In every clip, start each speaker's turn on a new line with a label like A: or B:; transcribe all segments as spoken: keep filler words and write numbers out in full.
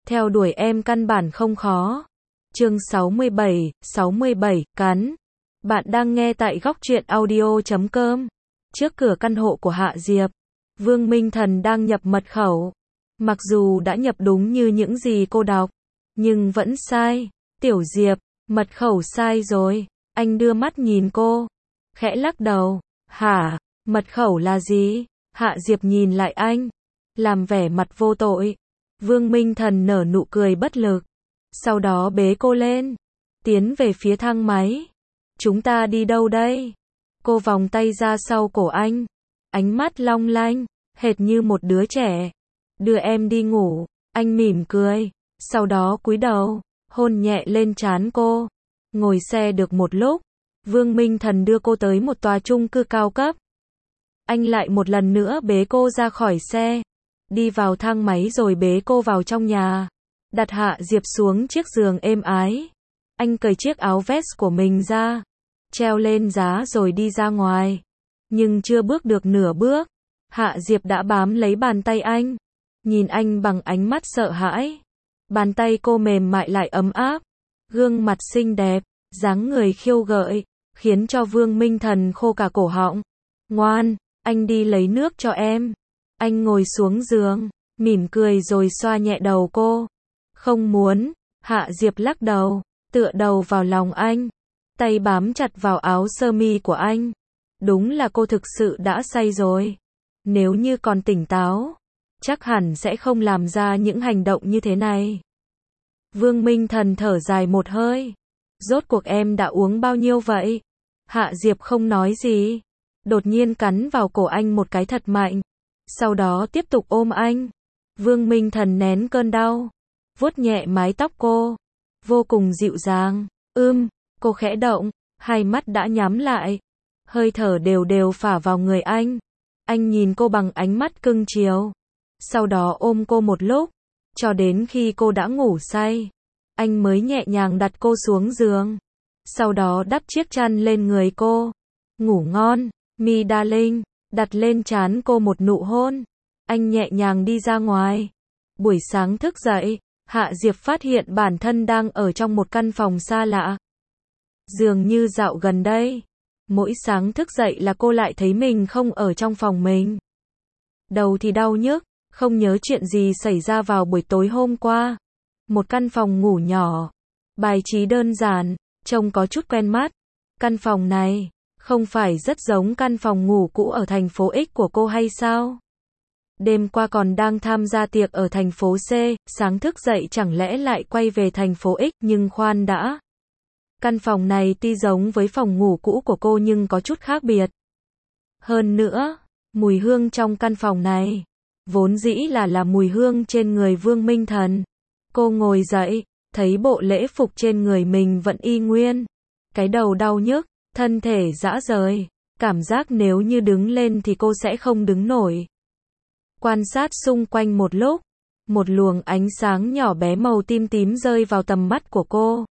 A: Theo đuổi em căn bản không khó. Chương sáu mươi bảy, sáu mươi bảy, cắn. Bạn đang nghe tại góc truyện audio chấm com. Trước cửa căn hộ của Hạ Diệp, Vương Minh Thần đang nhập mật khẩu. Mặc dù đã nhập đúng như những gì cô đọc, nhưng vẫn sai. Tiểu Diệp, mật khẩu sai rồi. Anh đưa mắt nhìn cô, khẽ lắc đầu. Hả, mật khẩu là gì? Hạ Diệp nhìn lại anh, làm vẻ mặt vô tội. Vương Minh Thần nở nụ cười bất lực, sau đó bế cô lên, tiến về phía thang máy. Chúng ta đi đâu đây? Cô vòng tay ra sau cổ anh, ánh mắt long lanh, hệt như một đứa trẻ. Đưa em đi ngủ. Anh mỉm cười, sau đó cúi đầu, hôn nhẹ lên trán cô. Ngồi xe được một lúc, Vương Minh Thần đưa cô tới một tòa chung cư cao cấp. Anh lại một lần nữa bế cô ra khỏi xe, đi vào thang máy rồi bế cô vào trong nhà, đặt Hạ Diệp xuống chiếc giường êm ái. Anh cởi chiếc áo vest của mình ra, treo lên giá rồi đi ra ngoài. Nhưng chưa bước được nửa bước, Hạ Diệp đã bám lấy bàn tay anh, nhìn anh bằng ánh mắt sợ hãi. Bàn tay cô mềm mại lại ấm áp, gương mặt xinh đẹp, dáng người khiêu gợi, khiến cho Vương Minh Thần khô cả cổ họng. Ngoan, anh đi lấy nước cho em. Anh ngồi xuống giường, mỉm cười rồi xoa nhẹ đầu cô. Không muốn. Hạ Diệp lắc đầu, tựa đầu vào lòng anh, tay bám chặt vào áo sơ mi của anh. Đúng là cô thực sự đã say rồi. Nếu như còn tỉnh táo, chắc hẳn sẽ không làm ra những hành động như thế này. Vương Minh Thần thở dài một hơi. Rốt cuộc em đã uống bao nhiêu vậy? Hạ Diệp không nói gì, đột nhiên cắn vào cổ anh một cái thật mạnh, sau đó tiếp tục ôm anh. Vương Minh Thần nén cơn đau, vuốt nhẹ mái tóc cô, vô cùng dịu dàng. Ưm, cô khẽ động, hai mắt đã nhắm lại, hơi thở đều đều phả vào người anh. Anh nhìn cô bằng ánh mắt cưng chiều, sau đó ôm cô một lúc, cho đến khi cô đã ngủ say, anh mới nhẹ nhàng đặt cô xuống giường, sau đó đắp chiếc chăn lên người cô. Ngủ ngon, mi darling. Đặt lên trán cô một nụ hôn. Anh nhẹ nhàng đi ra ngoài. Buổi sáng thức dậy, Hạ Diệp phát hiện bản thân đang ở trong một căn phòng xa lạ. Dường như dạo gần đây, mỗi sáng thức dậy là cô lại thấy mình không ở trong phòng mình. Đầu thì đau nhức, không nhớ chuyện gì xảy ra vào buổi tối hôm qua. Một căn phòng ngủ nhỏ, bài trí đơn giản, trông có chút quen mắt. Căn phòng này không phải rất giống căn phòng ngủ cũ ở thành phố X của cô hay sao? Đêm qua còn đang tham gia tiệc ở thành phố C, sáng thức dậy chẳng lẽ lại quay về thành phố X, nhưng khoan đã. Căn phòng này tuy giống với phòng ngủ cũ của cô nhưng có chút khác biệt. Hơn nữa, mùi hương trong căn phòng này, vốn dĩ là là mùi hương trên người Vương Minh Thần. Cô ngồi dậy, thấy bộ lễ phục trên người mình vẫn y nguyên. Cái đầu đau nhức, thân thể rã rời, cảm giác nếu như đứng lên thì cô sẽ không đứng nổi. Quan sát xung quanh một lúc, một luồng ánh sáng nhỏ bé màu tím tím rơi vào tầm mắt của cô.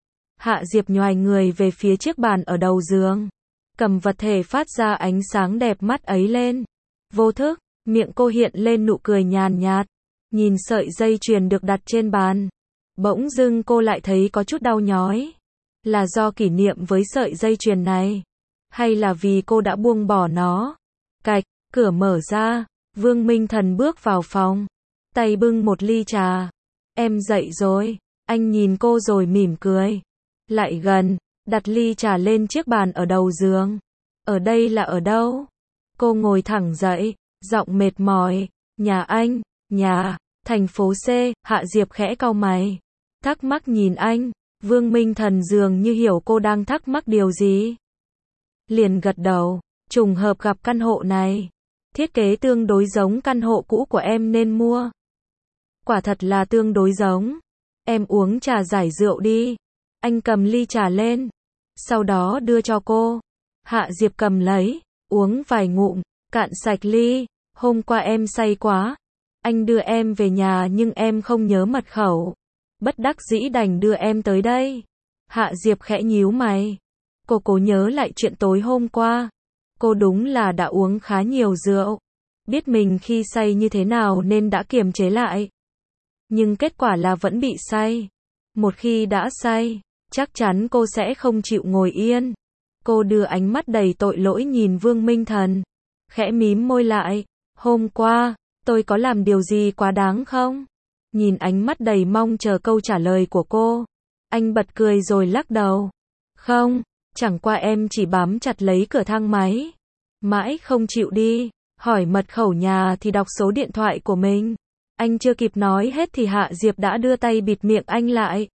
A: Hạ Diệp nhoài người về phía chiếc bàn ở đầu giường, cầm vật thể phát ra ánh sáng đẹp mắt ấy lên. Vô thức, miệng cô hiện lên nụ cười nhàn nhạt, nhìn sợi dây chuyền được đặt trên bàn. Bỗng dưng cô lại thấy có chút đau nhói. Là do kỷ niệm với sợi dây chuyền này, hay là vì cô đã buông bỏ nó? Cạch, cửa mở ra, Vương Minh Thần bước vào phòng, tay bưng một ly trà. Em dậy rồi. Anh nhìn cô rồi mỉm cười, lại gần, đặt ly trà lên chiếc bàn ở đầu giường. Ở đây là ở đâu? Cô ngồi thẳng dậy, giọng mệt mỏi. Nhà anh. Nhà, thành phố C. Hạ Diệp khẽ cau mày, thắc mắc nhìn anh. Vương Minh Thần dường như hiểu cô đang thắc mắc điều gì, liền gật đầu. Trùng hợp gặp căn hộ này, thiết kế tương đối giống căn hộ cũ của em nên mua. Quả thật là tương đối giống. Em uống trà giải rượu đi. Anh cầm ly trà lên, sau đó đưa cho cô. Hạ Diệp cầm lấy, uống vài ngụm, cạn sạch ly. Hôm qua em say quá, anh đưa em về nhà nhưng em không nhớ mật khẩu, bất đắc dĩ đành đưa em tới đây. Hạ Diệp khẽ nhíu mày, cô cố nhớ lại chuyện tối hôm qua. Cô đúng là đã uống khá nhiều rượu, biết mình khi say như thế nào nên đã kiềm chế lại. Nhưng kết quả là vẫn bị say. Một khi đã say, chắc chắn cô sẽ không chịu ngồi yên. Cô đưa ánh mắt đầy tội lỗi nhìn Vương Minh Thần. Khẽ mím môi lại. Hôm qua, tôi có làm điều gì quá đáng không? Nhìn ánh mắt đầy mong chờ câu trả lời của cô. Anh bật cười rồi lắc đầu. Không, chẳng qua em chỉ bám chặt lấy cửa thang máy. Mãi không chịu đi. Hỏi mật khẩu nhà thì đọc số điện thoại của mình. Anh chưa kịp nói hết thì Hạ Diệp đã đưa tay bịt miệng anh lại.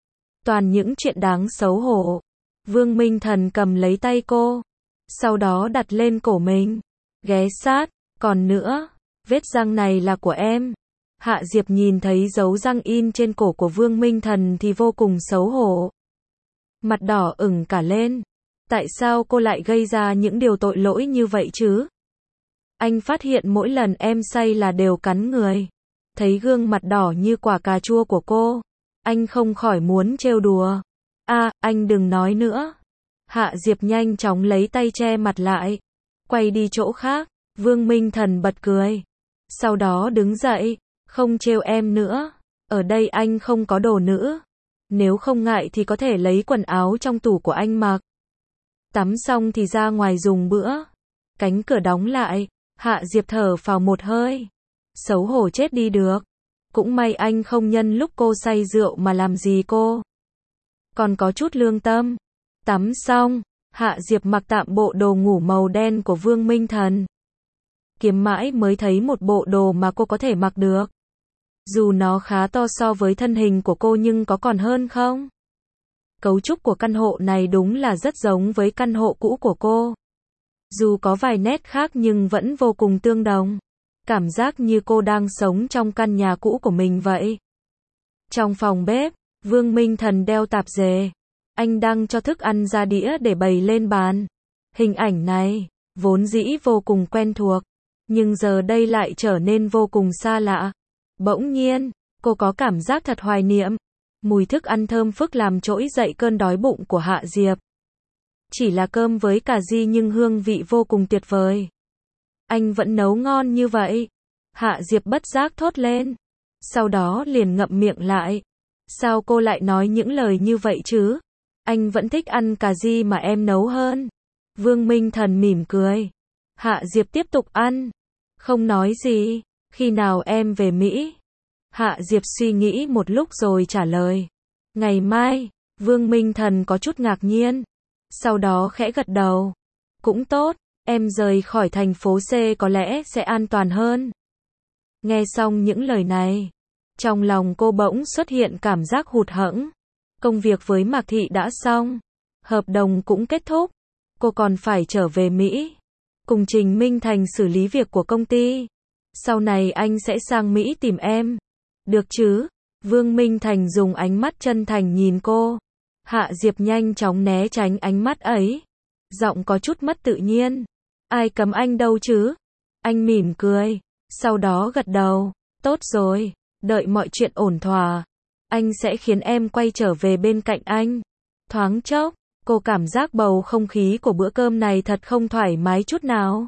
A: Toàn những chuyện đáng xấu hổ. Vương Minh Thần cầm lấy tay cô. Sau đó đặt lên cổ mình. Ghé sát. Còn nữa, vết răng này là của em. Hạ Diệp nhìn thấy dấu răng in trên cổ của Vương Minh Thần thì vô cùng xấu hổ. Mặt đỏ ửng cả lên. Tại sao cô lại gây ra những điều tội lỗi như vậy chứ? Anh phát hiện mỗi lần em say là đều cắn người. Thấy gương mặt đỏ như quả cà chua của cô, anh không khỏi muốn trêu đùa. À, anh đừng nói nữa. Hạ Diệp nhanh chóng lấy tay che mặt lại. Quay đi chỗ khác. Vương Minh Thần bật cười. Sau đó đứng dậy. Không trêu em nữa. Ở đây anh không có đồ nữ. Nếu không ngại thì có thể lấy quần áo trong tủ của anh mặc. Tắm xong thì ra ngoài dùng bữa. Cánh cửa đóng lại. Hạ Diệp thở phào một hơi. Xấu hổ chết đi được. Cũng may anh không nhân lúc cô say rượu mà làm gì cô. Còn có chút lương tâm. Tắm xong, Hạ Diệp mặc tạm bộ đồ ngủ màu đen của Vương Minh Thần. Kiếm mãi mới thấy một bộ đồ mà cô có thể mặc được. Dù nó khá to so với thân hình của cô nhưng có còn hơn không? Cấu trúc của căn hộ này đúng là rất giống với căn hộ cũ của cô. Dù có vài nét khác nhưng vẫn vô cùng tương đồng. Cảm giác như cô đang sống trong căn nhà cũ của mình vậy. Trong phòng bếp, Vương Minh Thần đeo tạp dề. Anh đang cho thức ăn ra đĩa để bày lên bàn. Hình ảnh này, vốn dĩ vô cùng quen thuộc. Nhưng giờ đây lại trở nên vô cùng xa lạ. Bỗng nhiên, cô có cảm giác thật hoài niệm. Mùi thức ăn thơm phức làm trỗi dậy cơn đói bụng của Hạ Diệp. Chỉ là cơm với cà ri nhưng hương vị vô cùng tuyệt vời. Anh vẫn nấu ngon như vậy. Hạ Diệp bất giác thốt lên. Sau đó liền ngậm miệng lại. Sao cô lại nói những lời như vậy chứ? Anh vẫn thích ăn cà ri mà em nấu hơn. Vương Minh Thần mỉm cười. Hạ Diệp tiếp tục ăn. Không nói gì. Khi nào em về Mỹ? Hạ Diệp suy nghĩ một lúc rồi trả lời. Ngày mai. Vương Minh Thần có chút ngạc nhiên. Sau đó khẽ gật đầu. Cũng tốt, em rời khỏi thành phố C có lẽ sẽ an toàn hơn. Nghe xong những lời này, trong lòng cô bỗng xuất hiện cảm giác hụt hẫng. Công việc với Mạc Thị đã xong, hợp đồng cũng kết thúc, cô còn phải trở về Mỹ, cùng Trình Minh Thành xử lý việc của công ty. Sau này anh sẽ sang Mỹ tìm em. Được chứ? Vương Minh Thành dùng ánh mắt chân thành nhìn cô. Hạ Diệp nhanh chóng né tránh ánh mắt ấy. Giọng có chút mất tự nhiên. Ai cấm anh đâu chứ? Anh mỉm cười. Sau đó gật đầu. Tốt rồi. Đợi mọi chuyện ổn thỏa. Anh sẽ khiến em quay trở về bên cạnh anh. Thoáng chốc, cô cảm giác bầu không khí của bữa cơm này thật không thoải mái chút nào.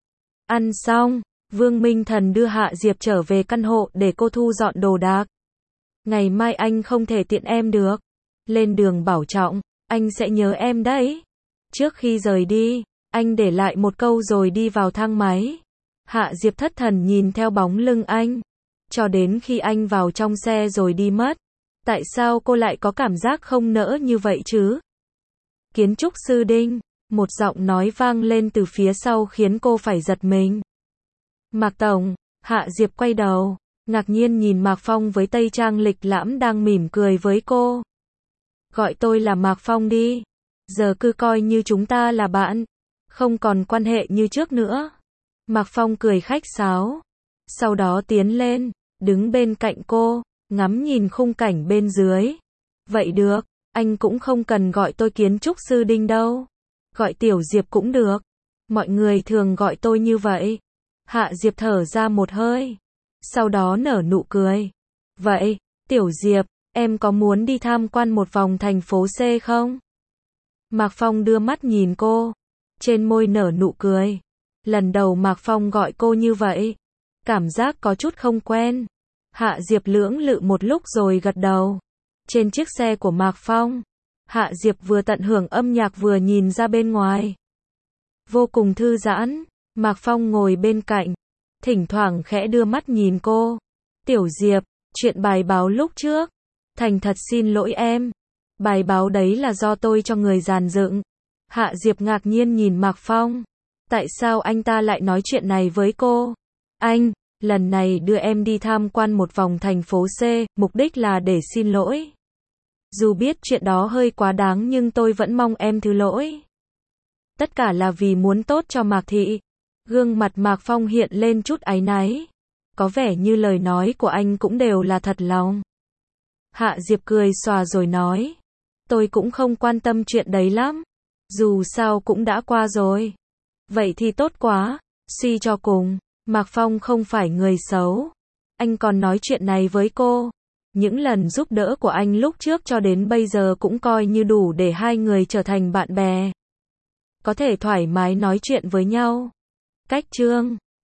A: Ăn xong, Vương Minh Thần đưa Hạ Diệp trở về căn hộ để cô thu dọn đồ đạc. Ngày mai anh không thể tiện em được. Lên đường bảo trọng, anh sẽ nhớ em đấy. Trước khi rời đi, anh để lại một câu rồi đi vào thang máy. Hạ Diệp thất thần nhìn theo bóng lưng anh. Cho đến khi anh vào trong xe rồi đi mất. Tại sao cô lại có cảm giác không nỡ như vậy chứ? Kiến trúc sư Đinh. Một giọng nói vang lên từ phía sau khiến cô phải giật mình. Mạc Tổng. Hạ Diệp quay đầu. Ngạc nhiên nhìn Mạc Phong với tây trang lịch lãm đang mỉm cười với cô. Gọi tôi là Mạc Phong đi. Giờ cứ coi như chúng ta là bạn. Không còn quan hệ như trước nữa. Mạc Phong cười khách sáo. Sau đó tiến lên, đứng bên cạnh cô, ngắm nhìn khung cảnh bên dưới. Vậy được, anh cũng không cần gọi tôi kiến trúc sư Đinh đâu. Gọi Tiểu Diệp cũng được. Mọi người thường gọi tôi như vậy. Hạ Diệp thở ra một hơi. Sau đó nở nụ cười. Vậy, Tiểu Diệp, em có muốn đi tham quan một vòng thành phố C không? Mạc Phong đưa mắt nhìn cô. Trên môi nở nụ cười. Lần đầu Mạc Phong gọi cô như vậy. Cảm giác có chút không quen. Hạ Diệp lưỡng lự một lúc rồi gật đầu. Trên chiếc xe của Mạc Phong, Hạ Diệp vừa tận hưởng âm nhạc vừa nhìn ra bên ngoài. Vô cùng thư giãn, Mạc Phong ngồi bên cạnh, thỉnh thoảng khẽ đưa mắt nhìn cô. Tiểu Diệp, chuyện bài báo lúc trước, thành thật xin lỗi em. Bài báo đấy là do tôi cho người dàn dựng. Hạ Diệp ngạc nhiên nhìn Mạc Phong. Tại sao anh ta lại nói chuyện này với cô? Anh, lần này đưa em đi tham quan một vòng thành phố C, mục đích là để xin lỗi. Dù biết chuyện đó hơi quá đáng nhưng tôi vẫn mong em thứ lỗi. Tất cả là vì muốn tốt cho Mạc Thị. Gương mặt Mạc Phong hiện lên chút áy náy. Có vẻ như lời nói của anh cũng đều là thật lòng. Hạ Diệp cười xòa rồi nói. Tôi cũng không quan tâm chuyện đấy lắm. Dù sao cũng đã qua rồi. Vậy thì tốt quá. Suy cho cùng, Mạc Phong không phải người xấu. Anh còn nói chuyện này với cô. Những lần giúp đỡ của anh lúc trước cho đến bây giờ cũng coi như đủ để hai người trở thành bạn bè. Có thể thoải mái nói chuyện với nhau. Cách chương